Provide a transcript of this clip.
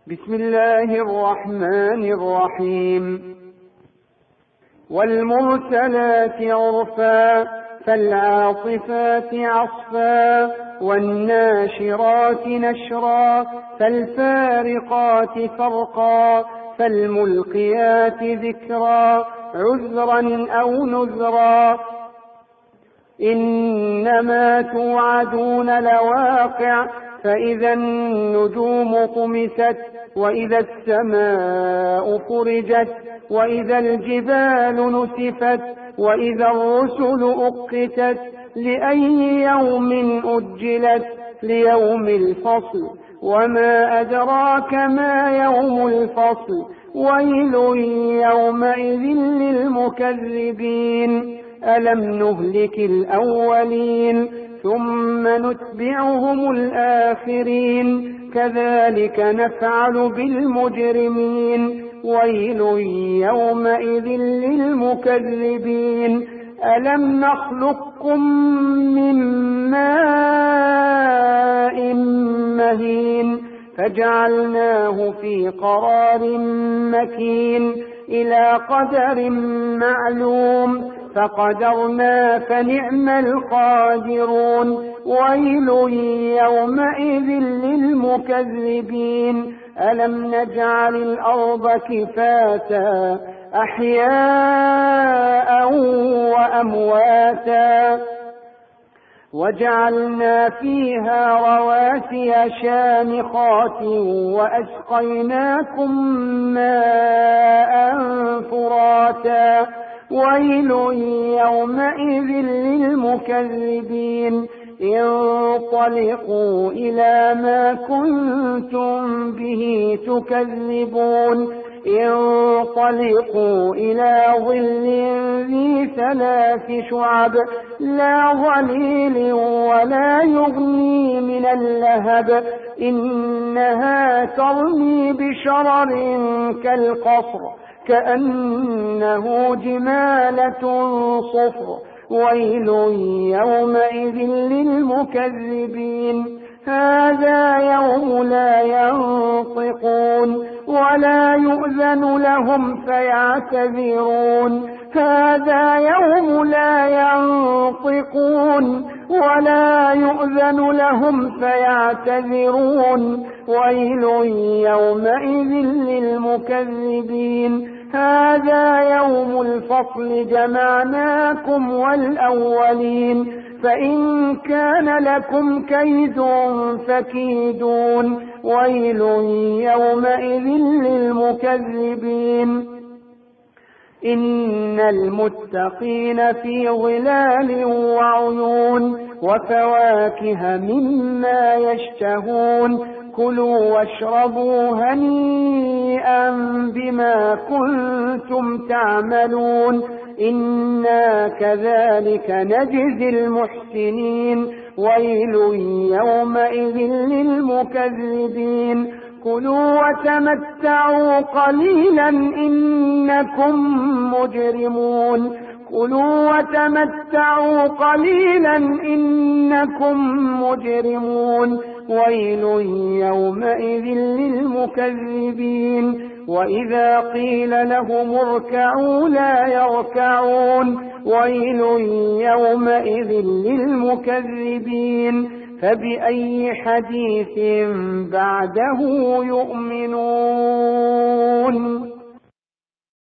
بسم الله الرحمن الرحيم. والمرسلات عرفا فالعاصفات عصفا والناشرات نشرا فالفارقات فرقا فالملقيات ذكرا عذرا أو نذرا إنما توعدون لواقع فإذا النجوم طمست وإذا السماء فرجت وإذا الجبال نسفت وإذا الرسل أقتت لأي يوم أجلت ليوم الفصل وما أدراك ما يوم الفصل ويل يومئذ للمكذبين ألم نهلك الأولين ثم نتبعهم الآخرين كذلك نفعل بالمجرمين ويل يومئذ للمكذبين ألم نخلقكم من ماء مهين فجعلناه في قرار مكين إلى قدر معلوم فقدرنا فنعم القادرون ويل يومئذ للمكذبين ألم نجعل الأرض كفاتا أحياء وأمواتا وجعلنا فيها رواسي شامخات وأسقيناكم ماء فراتا ويل يومئذ للمكذبين انطلقوا إلى ما كنتم به تكذبون انطلقوا إلى ظل ذي 3 شعب لا ظليل ولا يغني من اللهب إنها ترمي بشرر كالقصر كأنه جمالة صفر ويل يومئذ للمكذبين هذا يوم لا ينطقون ولا يؤذن لهم فيعتذرون هذا يوم لا ينطقون ولا يؤذن لهم فيعتذرون ويل يومئذ للمكذبين هذا يوم الفصل جمعناكم والأولين فإن كان لكم كيد فكيدون ويل يومئذ للمكذبين إن المتقين في ظلال وعيون وفواكه مما يشتهون كلوا واشربوا هنيئا بما كنتم تعملون إنا كذلك نجزي المحسنين ويل يومئذ للمكذبين كلوا وتمتعوا قليلا إنكم مجرمون كلوا وتمتعوا قليلا إنكم مجرمون ويل يومئذ للمكذبين وإذا قيل لهم اركعوا لا يركعون ويل يومئذ للمكذبين فبأي حديث بعده يؤمنون